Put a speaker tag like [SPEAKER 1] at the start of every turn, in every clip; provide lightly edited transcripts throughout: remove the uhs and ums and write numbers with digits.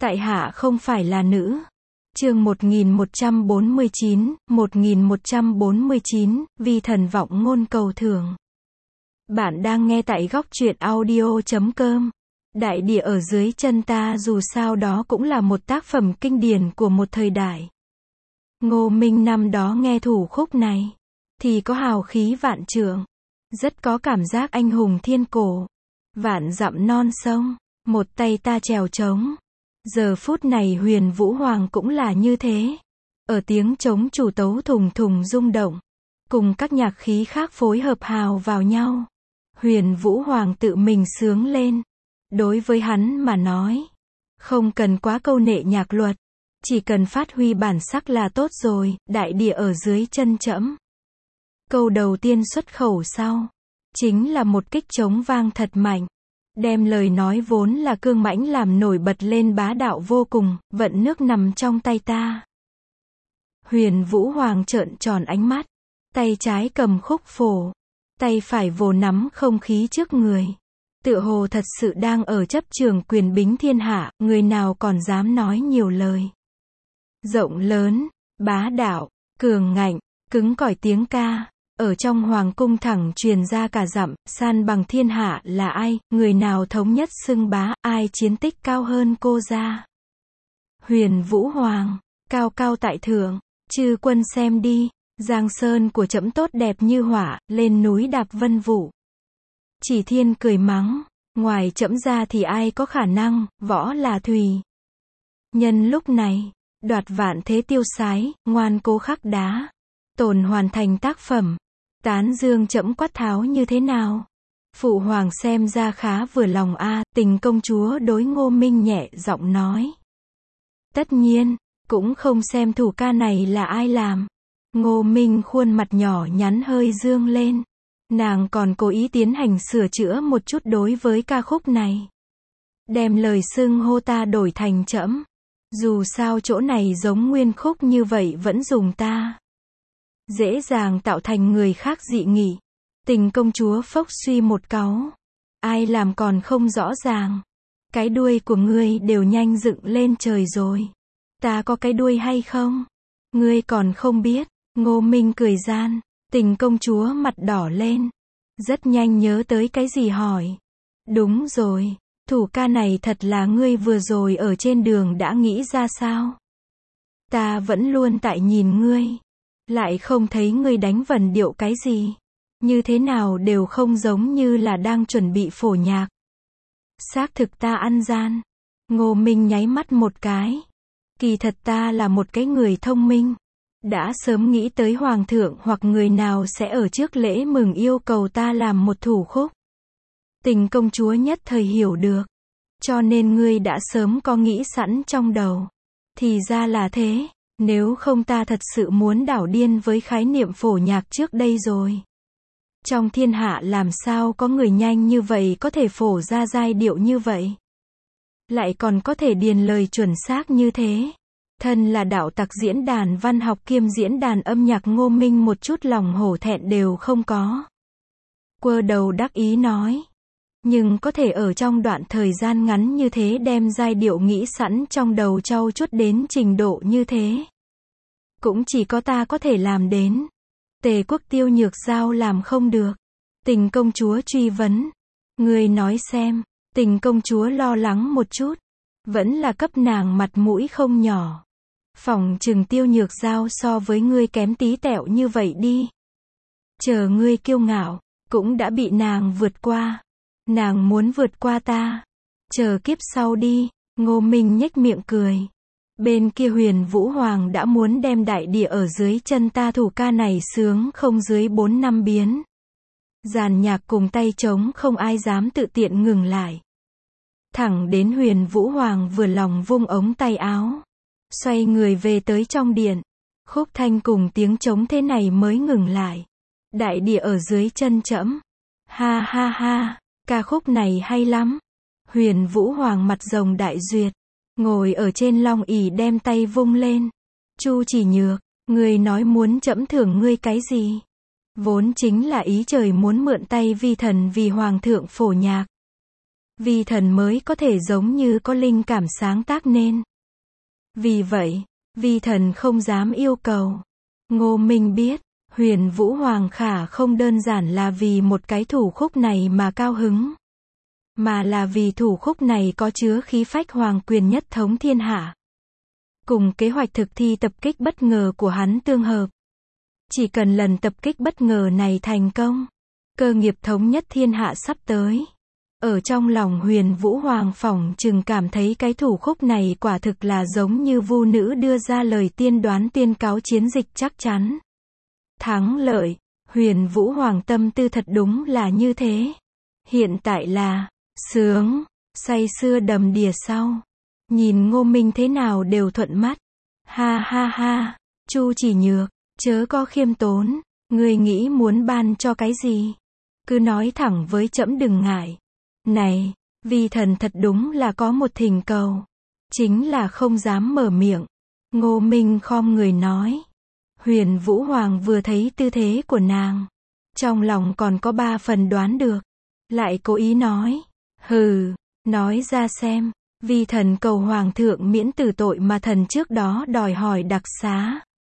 [SPEAKER 1] Tại hạ không phải là nữ. Chương 1149, vi thần vọng ngôn cầu thường. Bạn đang nghe tại góc truyện audio.com. Đại địa ở dưới chân ta dù sao đó cũng là một tác phẩm kinh điển của một thời đại. Ngô Minh năm đó nghe thủ khúc này, thì có hào khí vạn trượng, rất có cảm giác anh hùng thiên cổ. Vạn dặm non sông, một tay ta chèo trống. Giờ phút này Huyền Vũ Hoàng cũng là như thế. Ở tiếng trống chủ tấu thùng thùng rung động, cùng các nhạc khí khác phối hợp hào vào nhau. Huyền Vũ Hoàng tự mình sướng lên. Đối với hắn mà nói, không cần quá câu nệ nhạc luật, chỉ cần phát huy bản sắc là tốt rồi. Đại địa ở dưới chân trẫm. Câu đầu tiên xuất khẩu sau, chính là một kích trống vang thật mạnh, đem lời nói vốn là cương mãnh làm nổi bật lên bá đạo vô cùng. Vận nước nằm trong tay ta. Huyền Vũ Hoàng trợn tròn ánh mắt, tay trái cầm khúc phổ, tay phải vồ nắm không khí trước người, tựa hồ thật sự đang ở chấp trường quyền bính thiên hạ. Người nào còn dám nói nhiều lời. Rộng lớn, bá đạo, cường ngạnh, cứng cỏi tiếng ca ở trong hoàng cung thẳng truyền ra cả dặm. San bằng thiên hạ là ai, người nào thống nhất xưng bá, ai chiến tích cao hơn cô ra. Huyền Vũ Hoàng, cao cao tại thượng, chư quân xem đi, giang sơn của trẫm tốt đẹp như hỏa, lên núi đạp vân vụ. Chỉ Thiên cười mắng, ngoài trẫm ra thì ai có khả năng, võ là thùy. Nhân lúc này, đoạt vạn thế tiêu sái, ngoan cố khắc đá, tồn hoàn thành tác phẩm. Tán dương trẫm quát tháo như thế nào? Phụ hoàng xem ra khá vừa lòng a. Tình công chúa đối Ngô Minh nhẹ giọng nói. Tất nhiên, cũng không xem thủ ca này là ai làm. Ngô Minh khuôn mặt nhỏ nhắn hơi dương lên. Nàng còn cố ý tiến hành sửa chữa một chút đối với ca khúc này. Đem lời xưng hô ta đổi thành trẫm. Dù sao chỗ này giống nguyên khúc như vậy vẫn dùng ta, dễ dàng tạo thành người khác dị nghị. Tình công chúa phốc suy một cáu. Ai làm còn không rõ ràng. Cái đuôi của ngươi đều nhanh dựng lên trời rồi. Ta có cái đuôi hay không? Ngươi còn không biết. Ngô Minh cười gian. Tình công chúa mặt đỏ lên. Rất nhanh nhớ tới cái gì hỏi. Đúng rồi. Thủ ca này thật là ngươi vừa rồi ở trên đường đã nghĩ ra sao? Ta vẫn luôn tại nhìn ngươi, lại không thấy ngươi đánh vần điệu cái gì. Như thế nào đều không giống như là đang chuẩn bị phổ nhạc. Xác thực ta ăn gian. Ngô Minh nháy mắt một cái. Kỳ thật ta là một cái người thông minh. Đã sớm nghĩ tới hoàng thượng hoặc người nào sẽ ở trước lễ mừng yêu cầu ta làm một thủ khúc. Tình công chúa nhất thời hiểu được. Cho nên ngươi đã sớm có nghĩ sẵn trong đầu. Thì ra là thế. Nếu không ta thật sự muốn đảo điên với khái niệm phổ nhạc trước đây rồi. Trong thiên hạ làm sao có người nhanh như vậy có thể phổ ra giai điệu như vậy. Lại còn có thể điền lời chuẩn xác như thế. Thân là đạo tặc diễn đàn văn học kiêm diễn đàn âm nhạc Ngô Minh một chút lòng hổ thẹn đều không có. Quơ đầu đắc ý nói. Nhưng có thể ở trong đoạn thời gian ngắn như thế đem giai điệu nghĩ sẵn trong đầu trau chuốt đến trình độ như thế. Cũng chỉ có ta có thể làm đến. Tề Quốc Tiêu Nhược Giao làm không được. Tình công chúa truy vấn. Ngươi nói xem. Tình công chúa lo lắng một chút. Vẫn là cấp nàng mặt mũi không nhỏ. Phỏng chừng Tiêu Nhược Giao so với ngươi kém tí tẹo như vậy đi. Chờ ngươi kiêu ngạo, cũng đã bị nàng vượt qua. Nàng muốn vượt qua ta. Chờ kiếp sau đi. Ngô Minh nhếch miệng cười. Bên kia Huyền Vũ Hoàng đã muốn đem đại địa ở dưới chân ta thủ ca này sướng không dưới 4 năm biến. Dàn nhạc cùng tay trống không ai dám tự tiện ngừng lại. Thẳng đến Huyền Vũ Hoàng vừa lòng vung ống tay áo. Xoay người về tới trong điện. Khúc thanh cùng tiếng trống thế này mới ngừng lại. Đại địa ở dưới chân trẫm. Ha ha ha. Ca khúc này hay lắm. Huyền Vũ Hoàng mặt rồng đại duyệt. Ngồi ở trên long ỷ đem tay vung lên. Chu Chỉ Nhược, ngươi nói muốn trẫm thưởng ngươi cái gì? Vốn chính là ý trời muốn mượn tay vi thần vì hoàng thượng phổ nhạc. vi thần mới có thể giống như có linh cảm sáng tác nên. Vì vậy, vi thần không dám yêu cầu. Ngô Minh biết, Huyền Vũ Hoàng khả không đơn giản là vì một cái thủ khúc này mà cao hứng, mà là vì thủ khúc này có chứa khí phách hoàng quyền nhất thống thiên hạ. Cùng kế hoạch thực thi tập kích bất ngờ của hắn tương hợp. Chỉ cần lần tập kích bất ngờ này thành công, cơ nghiệp thống nhất thiên hạ sắp tới. Ở trong lòng Huyền Vũ Hoàng phỏng chừng cảm thấy cái thủ khúc này quả thực là giống như vu nữ đưa ra lời tiên đoán tuyên cáo chiến dịch chắc chắn thắng lợi. Huyền Vũ Hoàng tâm tư thật đúng là như thế. Hiện tại là sướng, say sưa đầm đìa sau. Nhìn Ngô Minh thế nào đều thuận mắt. Ha ha ha, Chu Chỉ Nhược, chớ có khiêm tốn, ngươi nghĩ muốn ban cho cái gì? Cứ nói thẳng với trẫm đừng ngại. Này, vi thần thật đúng là có một thỉnh cầu. Chính là không dám mở miệng. Ngô Minh khom người nói. Huyền Vũ Hoàng vừa thấy tư thế của nàng, trong lòng còn có 3 phần đoán được. Lại cố ý nói. Hừ, nói ra xem. Vi thần cầu Hoàng thượng miễn tử tội mà thần trước đó đòi hỏi đặc xá.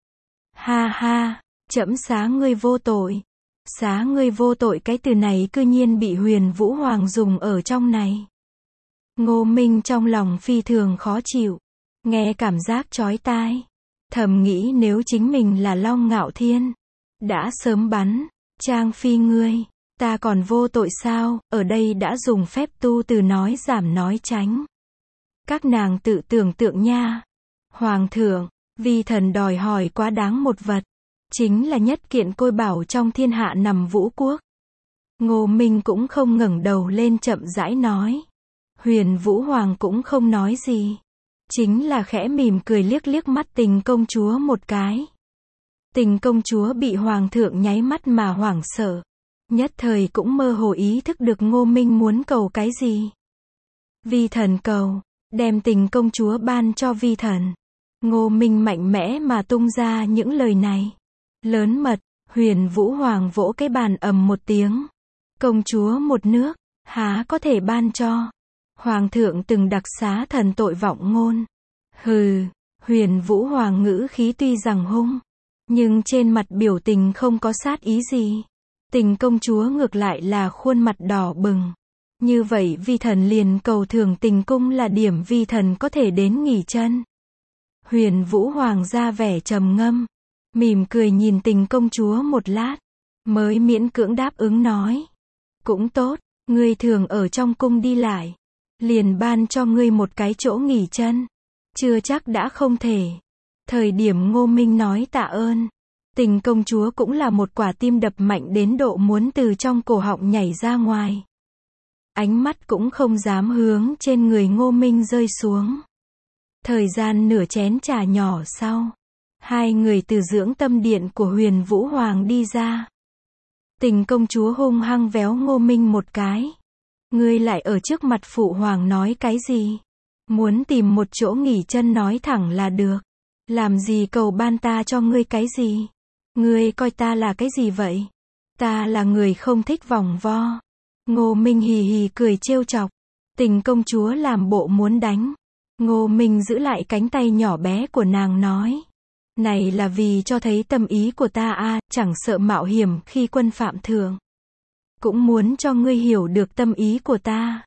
[SPEAKER 1] Ha ha, trẫm xá ngươi vô tội. Xá ngươi vô tội, cái từ này cư nhiên bị Huyền Vũ Hoàng dùng ở trong này. Ngô Minh trong lòng phi thường khó chịu, nghe cảm giác chói tai, thầm nghĩ nếu chính mình là Long Ngạo Thiên, đã sớm bắn. Trang Phi ngươi, ta còn vô tội sao? Ở đây đã dùng phép tu từ nói giảm nói tránh. Các nàng tự tưởng tượng nha. Hoàng thượng, vi thần đòi hỏi quá đáng một vật, chính là nhất kiện côi bảo trong thiên hạ nằm Vũ Quốc. Ngô Minh cũng không ngẩng đầu lên, chậm rãi nói. Huyền Vũ Hoàng cũng không nói gì, chính là khẽ mỉm cười liếc liếc mắt Tình công chúa một cái. Tình công chúa bị Hoàng thượng nháy mắt mà hoảng sợ, nhất thời cũng mơ hồ ý thức được Ngô Minh muốn cầu cái gì. Vi thần cầu, đem Tình công chúa ban cho vi thần. Ngô Minh mạnh mẽ mà tung ra những lời này. Lớn mật. Huyền Vũ Hoàng vỗ cái bàn ầm một tiếng. Công chúa một nước, há có thể ban cho. Hoàng thượng từng đặc xá thần tội vọng ngôn. Hừ. Huyền Vũ Hoàng ngữ khí tuy rằng hung, nhưng trên mặt biểu tình không có sát ý gì. Tình công chúa ngược lại là khuôn mặt đỏ bừng. Như vậy vi thần liền cầu thưởng Tình cung là điểm vi thần có thể đến nghỉ chân. Huyền Vũ Hoàng ra vẻ trầm ngâm, mỉm cười nhìn Tình công chúa một lát, mới miễn cưỡng đáp ứng nói. Cũng tốt, ngươi thường ở trong cung đi lại, liền ban cho ngươi một cái chỗ nghỉ chân. Chưa chắc đã không thể. Thời điểm Ngô Minh nói tạ ơn, Tình công chúa cũng là một quả tim đập mạnh đến độ muốn từ trong cổ họng nhảy ra ngoài. Ánh mắt cũng không dám hướng trên người Ngô Minh rơi xuống. Thời gian nửa chén trà nhỏ sau, hai người từ dưỡng tâm điện của Huyền Vũ Hoàng đi ra. Tình công chúa hung hăng véo Ngô Minh một cái. Ngươi lại ở trước mặt phụ hoàng nói cái gì? Muốn tìm một chỗ nghỉ chân nói thẳng là được. Làm gì cầu ban ta cho ngươi cái gì? Ngươi coi ta là cái gì vậy? Ta là người không thích vòng vo. Ngô Minh hì hì cười trêu chọc. Tình công chúa làm bộ muốn đánh. Ngô Minh giữ lại cánh tay nhỏ bé của nàng nói. Này là vì cho thấy tâm ý của ta a, chẳng sợ mạo hiểm khi quân phạm thượng. Cũng muốn cho ngươi hiểu được tâm ý của ta.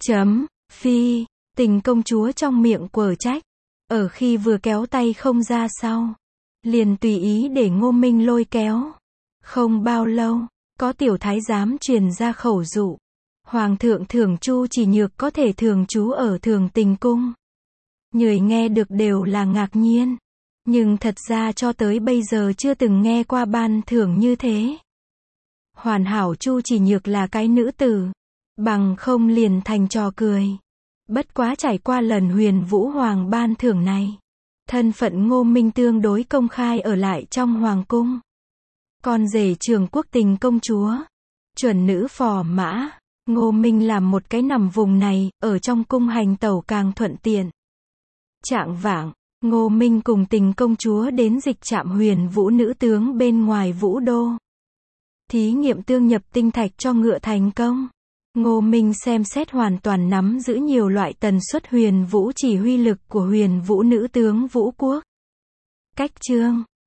[SPEAKER 1] Phi, Tình công chúa trong miệng quở trách. Ở khi vừa kéo tay không ra sau, liền tùy ý để Ngô Minh lôi kéo. Không bao lâu, có tiểu thái giám truyền ra khẩu dụ. Hoàng thượng thưởng Chu Chỉ Nhược có thể thường trú ở Thường Tình cung. Người nghe được đều là ngạc nhiên. Nhưng thật ra cho tới bây giờ chưa từng nghe qua ban thưởng như thế. Hoàn hảo Chu Chỉ Nhược là cái nữ tử, bằng không liền thành trò cười. Bất quá trải qua lần Huyền Vũ Hoàng ban thưởng này, thân phận Ngô Minh tương đối công khai ở lại trong hoàng cung. Con rể Trường Quốc Tình công chúa, chuẩn nữ phò mã, Ngô Minh làm một cái nằm vùng này, ở trong cung hành tẩu càng thuận tiện. Chạng vạng, Ngô Minh cùng Tình công chúa đến dịch trạm Huyền Vũ nữ tướng bên ngoài Vũ đô. Thí nghiệm tương nhập tinh thạch cho ngựa thành công. Ngô Minh xem xét hoàn toàn nắm giữ nhiều loại tần suất huyền vũ chỉ huy lực của huyền vũ nữ tướng Vũ Quốc. Cách chương